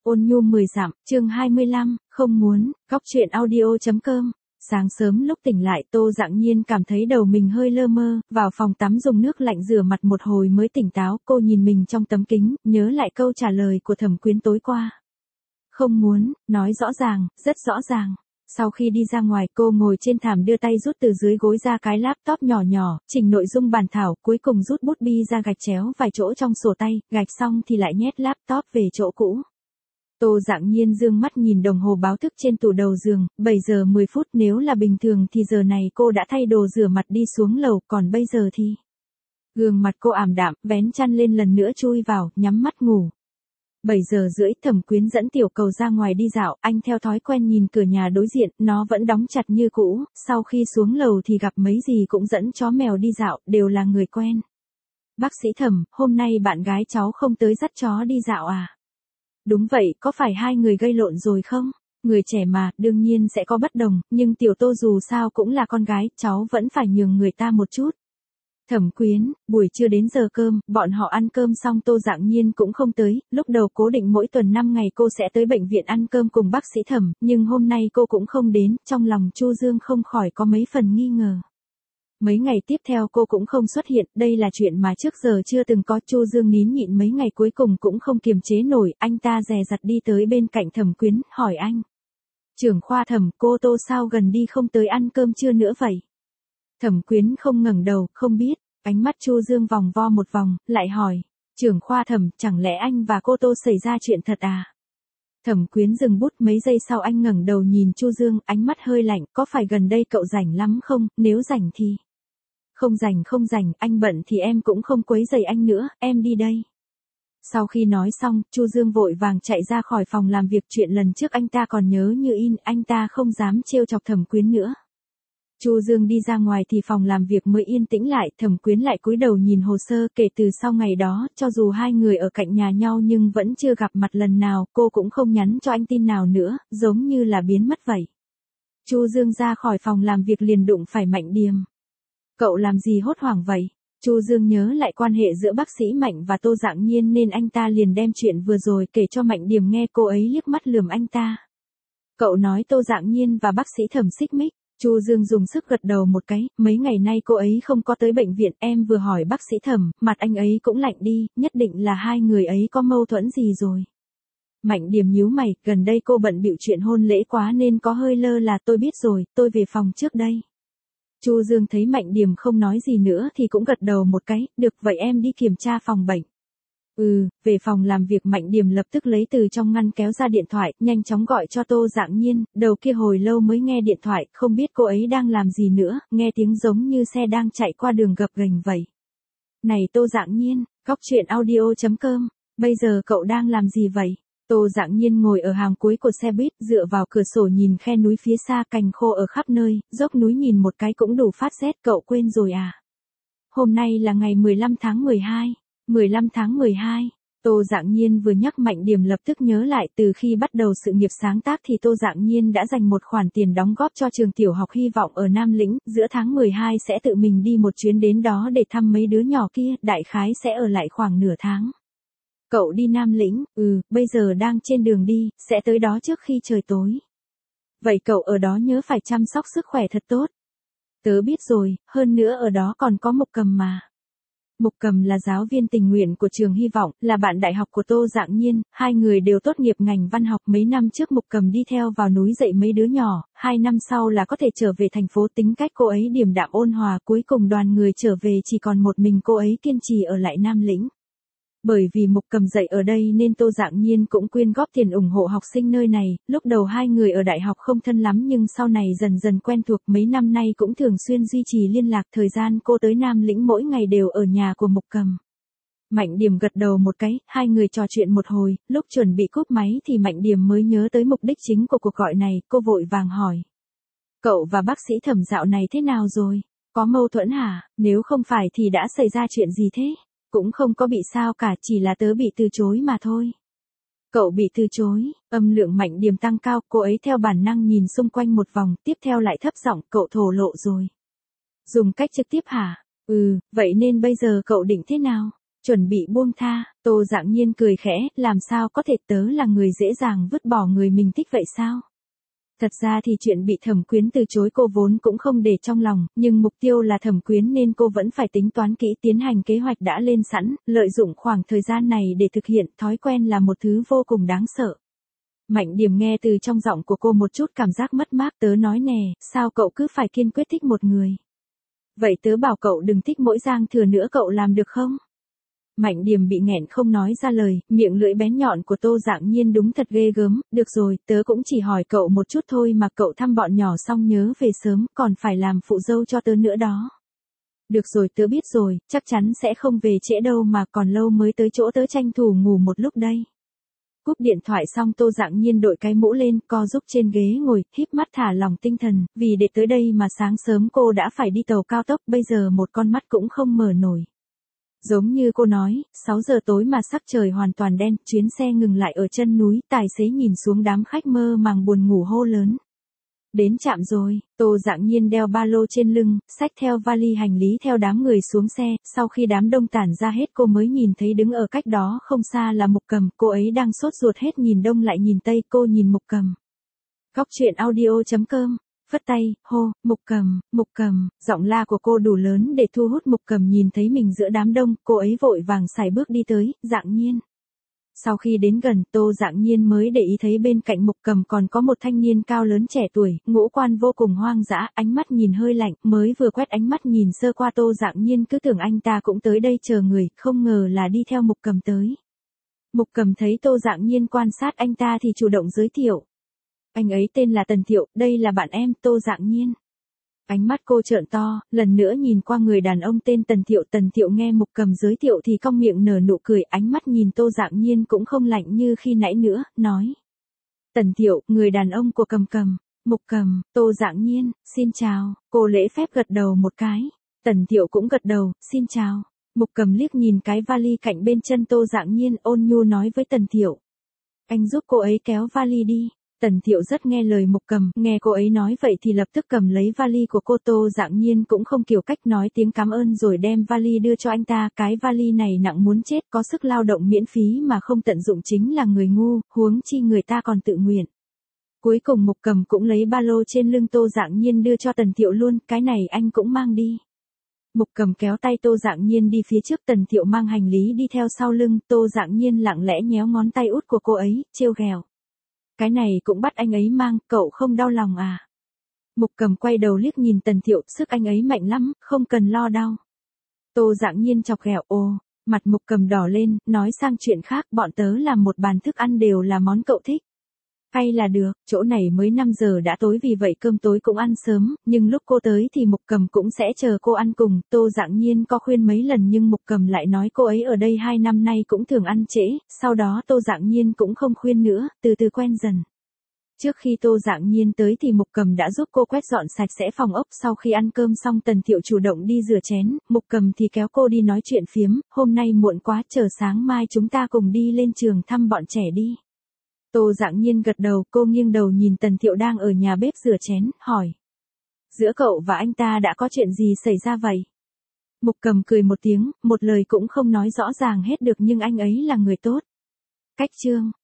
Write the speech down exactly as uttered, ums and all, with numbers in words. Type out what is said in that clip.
Ôn nhu mười dặm, chương hai mươi lăm, không muốn, góc truyện audio chấm com. Sáng sớm lúc tỉnh lại Tô Dạng Nhiên cảm thấy đầu mình hơi lơ mơ, vào phòng tắm dùng nước lạnh rửa mặt một hồi mới tỉnh táo, cô nhìn mình trong tấm kính, nhớ lại câu trả lời của Thẩm Quyến tối qua. Không muốn, nói rõ ràng, rất rõ ràng. Sau khi đi ra ngoài cô ngồi trên thảm đưa tay rút từ dưới gối ra cái laptop nhỏ nhỏ, chỉnh nội dung bản thảo, cuối cùng rút bút bi ra gạch chéo vài chỗ trong sổ tay, gạch xong thì lại nhét laptop về chỗ cũ. Tô Dạng Nhiên dương mắt nhìn đồng hồ báo thức trên tủ đầu giường, bảy giờ mười phút, nếu là bình thường thì giờ này cô đã thay đồ rửa mặt đi xuống lầu, còn bây giờ thì... Gương mặt cô ảm đạm, vén chăn lên lần nữa chui vào, nhắm mắt ngủ. bảy giờ rưỡi Thẩm Quyến dẫn Tiểu Cầu ra ngoài đi dạo, anh theo thói quen nhìn cửa nhà đối diện, nó vẫn đóng chặt như cũ, sau khi xuống lầu thì gặp mấy gì cũng dẫn chó mèo đi dạo, đều là người quen. Bác sĩ Thẩm, hôm nay bạn gái cháu không tới dắt chó đi dạo à? Đúng vậy, có phải hai người gây lộn rồi không? Người trẻ mà, đương nhiên sẽ có bất đồng, nhưng Tiểu Tô dù sao cũng là con gái, cháu vẫn phải nhường người ta một chút. Thẩm Quyến, buổi trưa đến giờ cơm, bọn họ ăn cơm xong Tô Dạng Nhiên cũng không tới, lúc đầu cố định mỗi tuần năm ngày cô sẽ tới bệnh viện ăn cơm cùng bác sĩ Thẩm, nhưng hôm nay cô cũng không đến, trong lòng Chu Dương không khỏi có mấy phần nghi ngờ. Mấy ngày tiếp theo cô cũng không xuất hiện, đây là chuyện mà trước giờ chưa từng có. Chu Dương nín nhịn mấy ngày cuối cùng cũng không kiềm chế nổi, anh ta dè dặt đi tới bên cạnh Thẩm Quyến, hỏi anh. Trưởng khoa Thẩm, cô Tô sao gần đi không tới ăn cơm trưa nữa vậy? Thẩm Quyến không ngẩng đầu, không biết, ánh mắt Chu Dương vòng vo một vòng, lại hỏi. Trưởng khoa Thẩm, chẳng lẽ anh và cô Tô xảy ra chuyện thật à? Thẩm Quyến dừng bút mấy giây sau anh ngẩng đầu nhìn Chu Dương, ánh mắt hơi lạnh, có phải gần đây cậu rảnh lắm không, nếu rảnh thì... Không rảnh không rảnh, anh bận thì em cũng không quấy rầy anh nữa, em đi đây. Sau khi nói xong, Chu Dương vội vàng chạy ra khỏi phòng làm việc, chuyện lần trước anh ta còn nhớ như in, anh ta không dám trêu chọc Thẩm Quyến nữa. Chu Dương đi ra ngoài thì phòng làm việc mới yên tĩnh lại, Thẩm Quyến lại cúi đầu nhìn hồ sơ, kể từ sau ngày đó, cho dù hai người ở cạnh nhà nhau nhưng vẫn chưa gặp mặt lần nào, cô cũng không nhắn cho anh tin nào nữa, giống như là biến mất vậy. Chu Dương ra khỏi phòng làm việc liền đụng phải Mạnh Điềm. Cậu làm gì hốt hoảng vậy? Chu Dương nhớ lại quan hệ giữa bác sĩ Mạnh và Tô Dạng Nhiên nên anh ta liền đem chuyện vừa rồi kể cho Mạnh Điềm nghe, cô ấy liếc mắt lườm anh ta. Cậu nói Tô Dạng Nhiên và bác sĩ Thẩm xích mích. Chu Dương dùng sức gật đầu một cái, mấy ngày nay cô ấy không có tới bệnh viện, em vừa hỏi bác sĩ Thẩm, mặt anh ấy cũng lạnh đi, nhất định là hai người ấy có mâu thuẫn gì rồi. Mạnh Điềm nhíu mày, gần đây cô bận bịu chuyện hôn lễ quá nên có hơi lơ là, tôi biết rồi, tôi về phòng trước đây. Chu Dương thấy Mạnh Điềm không nói gì nữa thì cũng gật đầu một cái, được vậy em đi kiểm tra phòng bệnh. Ừ, về phòng làm việc Mạnh Điềm lập tức lấy từ trong ngăn kéo ra điện thoại, nhanh chóng gọi cho Tô Dạng Nhiên, đầu kia hồi lâu mới nghe điện thoại, không biết cô ấy đang làm gì nữa, nghe tiếng giống như xe đang chạy qua đường gập ghềnh vậy. Này Tô Dạng Nhiên, góc truyện audio chấm com, bây giờ cậu đang làm gì vậy? Tô Dạng Nhiên ngồi ở hàng cuối của xe buýt, dựa vào cửa sổ nhìn khe núi phía xa, cành khô ở khắp nơi, dốc núi nhìn một cái cũng đủ phát rét, cậu quên rồi à? Hôm nay là ngày mười lăm tháng mười hai. mười lăm tháng mười hai, Tô Dạng Nhiên vừa nhắc Mạnh Điềm lập tức nhớ lại, từ khi bắt đầu sự nghiệp sáng tác thì Tô Dạng Nhiên đã dành một khoản tiền đóng góp cho trường tiểu học Hy vọng ở Nam Lĩnh, giữa tháng mười hai sẽ tự mình đi một chuyến đến đó để thăm mấy đứa nhỏ kia, đại khái sẽ ở lại khoảng nửa tháng. Cậu đi Nam Lĩnh, ừ, bây giờ đang trên đường đi, sẽ tới đó trước khi trời tối. Vậy cậu ở đó nhớ phải chăm sóc sức khỏe thật tốt. Tớ biết rồi, hơn nữa ở đó còn có Mục Cầm mà. Mục Cầm là giáo viên tình nguyện của trường Hy vọng, là bạn đại học của Tô Dạng Nhiên, hai người đều tốt nghiệp ngành văn học. Mấy năm trước Mục Cầm đi theo vào núi dạy mấy đứa nhỏ, hai năm sau là có thể trở về thành phố. Tính cách cô ấy điềm đạm ôn hòa, cuối cùng đoàn người trở về chỉ còn một mình cô ấy kiên trì ở lại Nam Lĩnh. Bởi vì Mục Cầm dạy ở đây nên Tô Dạng Nhiên cũng quyên góp tiền ủng hộ học sinh nơi này, lúc đầu hai người ở đại học không thân lắm nhưng sau này dần dần quen thuộc, mấy năm nay cũng thường xuyên duy trì liên lạc. Thời gian cô tới Nam Lĩnh mỗi ngày đều ở nhà của Mục Cầm. Mạnh Điềm gật đầu một cái, hai người trò chuyện một hồi, lúc chuẩn bị cúp máy thì Mạnh Điềm mới nhớ tới mục đích chính của cuộc gọi này, cô vội vàng hỏi. Cậu và bác sĩ Thẩm dạo này thế nào rồi? Có mâu thuẫn hả? Nếu không phải thì đã xảy ra chuyện gì thế? Cũng không có bị sao cả, chỉ là tớ bị từ chối mà thôi. Cậu bị từ chối, âm lượng Mạnh Điềm tăng cao, cô ấy theo bản năng nhìn xung quanh một vòng, tiếp theo lại thấp giọng, cậu thổ lộ rồi. Dùng cách trực tiếp hả? Ừ, vậy nên bây giờ cậu định thế nào? Chuẩn bị buông tha, Tô Dạng Nhiên cười khẽ, làm sao có thể, tớ là người dễ dàng vứt bỏ người mình thích vậy sao? Thật ra thì chuyện bị Thẩm Quyến từ chối cô vốn cũng không để trong lòng, nhưng mục tiêu là Thẩm Quyến nên cô vẫn phải tính toán kỹ, tiến hành kế hoạch đã lên sẵn, lợi dụng khoảng thời gian này để thực hiện. Thói quen là một thứ vô cùng đáng sợ. Mạnh Điểm nghe từ trong giọng của cô một chút cảm giác mất mát. Tớ nói nè, sao cậu cứ phải kiên quyết thích một người? Vậy tớ bảo cậu đừng thích mỗi Giang Thừa nữa, cậu làm được không? Mạnh Điểm bị nghẹn không nói ra lời, miệng lưỡi bén nhọn của Tô Dạng Nhiên đúng thật ghê gớm. Được rồi, tớ cũng chỉ hỏi cậu một chút thôi mà, cậu thăm bọn nhỏ xong nhớ về sớm, còn phải làm phụ dâu cho tớ nữa đó. Được rồi, tớ biết rồi, chắc chắn sẽ không về trễ đâu mà, còn lâu mới tới chỗ, tớ tranh thủ ngủ một lúc đây. Cúp điện thoại xong Tô Dạng Nhiên đội cái mũ lên, co giúp trên ghế ngồi, híp mắt thả lỏng tinh thần, vì để tới đây mà sáng sớm cô đã phải đi tàu cao tốc, bây giờ một con mắt cũng không mở nổi. Giống như cô nói, sáu giờ tối mà sắc trời hoàn toàn đen, chuyến xe ngừng lại ở chân núi, tài xế nhìn xuống đám khách mơ màng buồn ngủ hô lớn. Đến trạm rồi. Tô Dạng Nhiên đeo ba lô trên lưng, xách theo vali hành lý theo đám người xuống xe, sau khi đám đông tản ra hết cô mới nhìn thấy đứng ở cách đó không xa là Mục Cầm, cô ấy đang sốt ruột hết nhìn đông lại nhìn tây, cô nhìn Mục Cầm. Góc truyện audio chấm com, phất tay, hô, Mục Cầm, Mục Cầm, giọng la của cô đủ lớn để thu hút Mục Cầm. Nhìn thấy mình giữa đám đông, cô ấy vội vàng sải bước đi tới. Dạng Nhiên. Sau khi đến gần, Tô Dạng Nhiên mới để ý thấy bên cạnh Mục Cầm còn có một thanh niên cao lớn trẻ tuổi, ngũ quan vô cùng hoang dã, ánh mắt nhìn hơi lạnh, mới vừa quét ánh mắt nhìn sơ qua Tô Dạng Nhiên cứ tưởng anh ta cũng tới đây chờ người, không ngờ là đi theo Mục Cầm tới. Mục Cầm thấy Tô Dạng Nhiên quan sát anh ta thì chủ động giới thiệu. Anh ấy tên là Tần Thiệu, đây là bạn em, Tô Dạng Nhiên. Ánh mắt cô trợn to, lần nữa nhìn qua người đàn ông tên Tần Thiệu. Tần Thiệu nghe Mục Cầm giới thiệu thì cong miệng nở nụ cười, ánh mắt nhìn Tô Dạng Nhiên cũng không lạnh như khi nãy nữa, nói. Tần Thiệu, người đàn ông của Cầm Cầm. Mục Cầm, Tô Dạng Nhiên, xin chào. Cô lễ phép gật đầu một cái. Tần Thiệu cũng gật đầu, xin chào. Mục Cầm liếc nhìn cái vali cạnh bên chân Tô Dạng Nhiên, ôn nhu nói với Tần Thiệu. Anh giúp cô ấy kéo vali đi. Tần Thiệu rất nghe lời Mục Cầm, nghe cô ấy nói vậy thì lập tức cầm lấy vali của cô. Tô Dạng Nhiên cũng không kiểu cách, nói tiếng cảm ơn rồi đem vali đưa cho anh ta. Cái vali này nặng muốn chết, có sức lao động miễn phí mà không tận dụng chính là người ngu, huống chi người ta còn tự nguyện. Cuối cùng Mục Cầm cũng lấy ba lô trên lưng Tô Dạng Nhiên đưa cho Tần Thiệu luôn, cái này anh cũng mang đi. Mục Cầm kéo tay Tô Dạng Nhiên đi phía trước, Tần Thiệu mang hành lý đi theo sau lưng. Tô Dạng Nhiên lặng lẽ nhéo ngón tay út của cô ấy, trêu ghẹo. Cái này cũng bắt anh ấy mang, cậu không đau lòng à? Mục Cầm quay đầu liếc nhìn Tần Thiệu, sức anh ấy mạnh lắm, không cần lo đau. Tô Dạng Nhiên chọc ghẹo, ồ, mặt Mục Cầm đỏ lên, nói sang chuyện khác, bọn tớ làm một bàn thức ăn đều là món cậu thích. Hay là được, chỗ này mới năm giờ đã tối vì vậy cơm tối cũng ăn sớm, nhưng lúc cô tới thì Mục Cầm cũng sẽ chờ cô ăn cùng. Tô Dạng Nhiên có khuyên mấy lần nhưng Mục Cầm lại nói cô ấy ở đây hai năm nay cũng thường ăn trễ, sau đó Tô Dạng Nhiên cũng không khuyên nữa, từ từ quen dần. Trước khi Tô Dạng Nhiên tới thì Mục Cầm đã giúp cô quét dọn sạch sẽ phòng ốc. Sau khi ăn cơm xong Tần Thiệu chủ động đi rửa chén, Mục Cầm thì kéo cô đi nói chuyện phiếm, hôm nay muộn quá, chờ sáng mai chúng ta cùng đi lên trường thăm bọn trẻ đi. Tô Dạng Nhiên gật đầu, cô nghiêng đầu nhìn Tần Thiệu đang ở nhà bếp rửa chén, hỏi. Giữa cậu và anh ta đã có chuyện gì xảy ra vậy? Mục Cầm cười một tiếng, một lời cũng không nói rõ ràng hết được, nhưng anh ấy là người tốt. Cách chương.